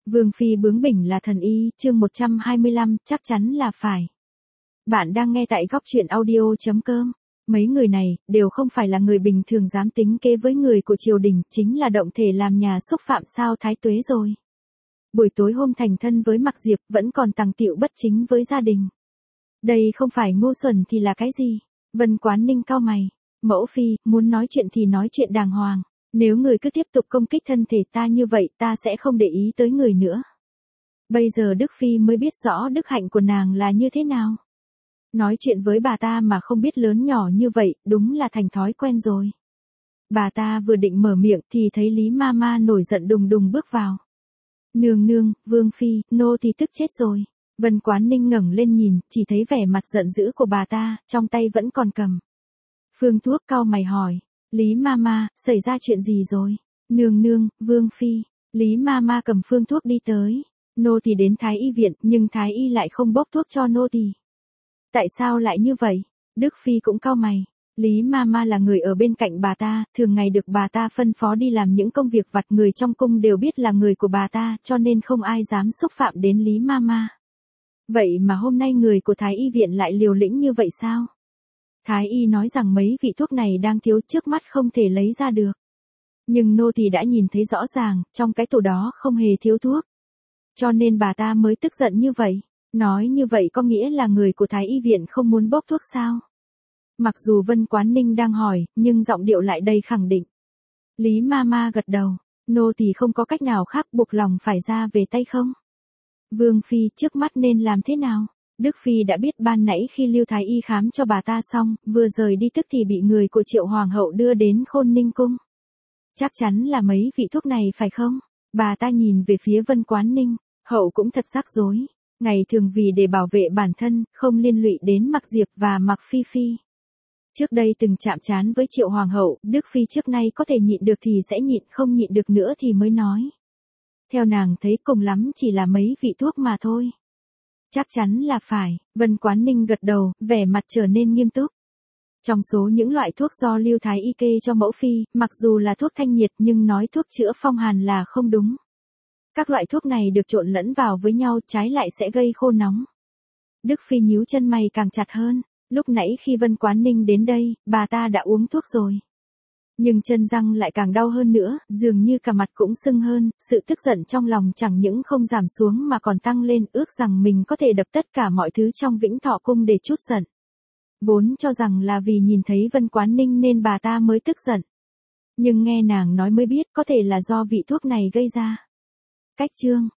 Vương phi bướng bỉnh là thần y, chương 125, chắc chắn là phải. Bạn đang nghe tại góc truyện audio.com. Mấy người này, đều không phải là người bình thường dám tính kế với người của triều đình, chính là động thể làm nhà xúc phạm sao Thái Tuế rồi. Buổi tối hôm thành thân với Mạc Diệp, vẫn còn tằng tiệu bất chính với gia đình. Đây không phải ngu xuẩn thì là cái gì? Vân Quán Ninh cau mày. Mẫu phi, muốn nói chuyện thì nói chuyện đàng hoàng. Nếu người cứ tiếp tục công kích thân thể ta như vậy, ta sẽ không để ý tới người nữa. Bây giờ Đức Phi mới biết rõ đức hạnh của nàng là như thế nào. Nói chuyện với bà ta mà không biết lớn nhỏ như vậy, đúng là thành thói quen rồi. Bà ta vừa định mở miệng thì thấy Lý Mama nổi giận đùng đùng bước vào. Nương nương, Vương Phi, nô thì tức chết rồi. Vân Quán Ninh ngẩng lên nhìn, chỉ thấy vẻ mặt giận dữ của bà ta, trong tay vẫn còn cầm phương thuốc, cau mày hỏi. Lý Mama, xảy ra chuyện gì rồi? Nương nương, Vương Phi. Lý Mama cầm phương thuốc đi tới. Nô tỳ đến Thái y viện, nhưng Thái y lại không bốc thuốc cho nô tỳ. Tại sao lại như vậy? Đức Phi cũng cau mày. Lý Mama là người ở bên cạnh bà ta, thường ngày được bà ta phân phó đi làm những công việc vặt, người trong cung đều biết là người của bà ta, cho nên không ai dám xúc phạm đến Lý Mama. Vậy mà hôm nay người của Thái y viện lại liều lĩnh như vậy sao? Thái y nói rằng mấy vị thuốc này đang thiếu, trước mắt không thể lấy ra được. Nhưng nô tỳ đã nhìn thấy rõ ràng, trong cái tủ đó không hề thiếu thuốc. Cho nên bà ta mới tức giận như vậy. Nói như vậy có nghĩa là người của Thái y viện không muốn bốc thuốc sao? Mặc dù Vân Quán Ninh đang hỏi, nhưng giọng điệu lại đầy khẳng định. Lý Mama gật đầu. Nô tỳ không có cách nào khác, buộc lòng phải ra về tay không? Vương Phi, trước mắt nên làm thế nào? Đức Phi đã biết ban nãy khi Lưu Thái y khám cho bà ta xong, vừa rời đi tức thì bị người của Triệu Hoàng hậu đưa đến Khôn Ninh cung. Chắc chắn là mấy vị thuốc này phải không? Bà ta nhìn về phía Vân Quán Ninh, hậu cũng thật rắc rối. Ngày thường vì để bảo vệ bản thân, không liên lụy đến Mạc Diệp và Mạc Phi Phi. Trước đây từng chạm trán với Triệu Hoàng hậu, Đức Phi trước nay có thể nhịn được thì sẽ nhịn, không nhịn được nữa thì mới nói. Theo nàng thấy cùng lắm chỉ là mấy vị thuốc mà thôi. Chắc chắn là phải, Vân Quán Ninh gật đầu, vẻ mặt trở nên nghiêm túc. Trong số những loại thuốc do Lưu Thái y kê cho mẫu phi, mặc dù là thuốc thanh nhiệt nhưng nói thuốc chữa phong hàn là không đúng. Các loại thuốc này được trộn lẫn vào với nhau, trái lại sẽ gây khô nóng. Đức Phi nhíu chân mày càng chặt hơn, lúc nãy khi Vân Quán Ninh đến đây, bà ta đã uống thuốc rồi. Nhưng chân răng lại càng đau hơn nữa, dường như cả mặt cũng sưng hơn, sự tức giận trong lòng chẳng những không giảm xuống mà còn tăng lên, ước rằng mình có thể đập tất cả mọi thứ trong Vĩnh Thọ cung để trút giận. Vốn cho rằng là vì nhìn thấy Vân Quán Ninh nên bà ta mới tức giận. Nhưng nghe nàng nói mới biết có thể là do vị thuốc này gây ra. Cách chương